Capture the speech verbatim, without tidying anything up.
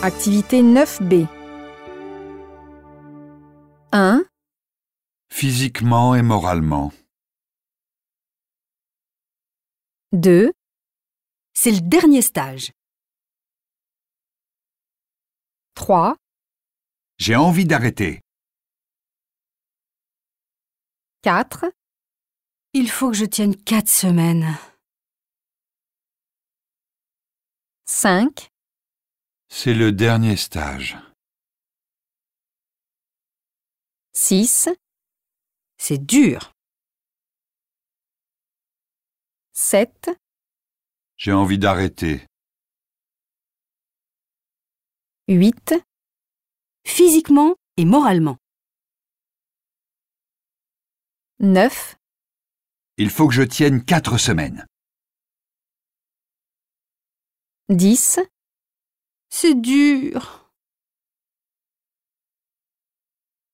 Activité neuf B. un. Physiquement et moralement. deux. C'est le dernier stage. trois. J'ai envie d'arrêter. quatre. Il faut que je tienne quatre semaines. cinq. C'est le dernier stage. six. C'est dur. sept. J'ai envie d'arrêter. huit. Physiquement et moralement. neuf. Il faut que je tienne quatre semaines. dix. C'est dur.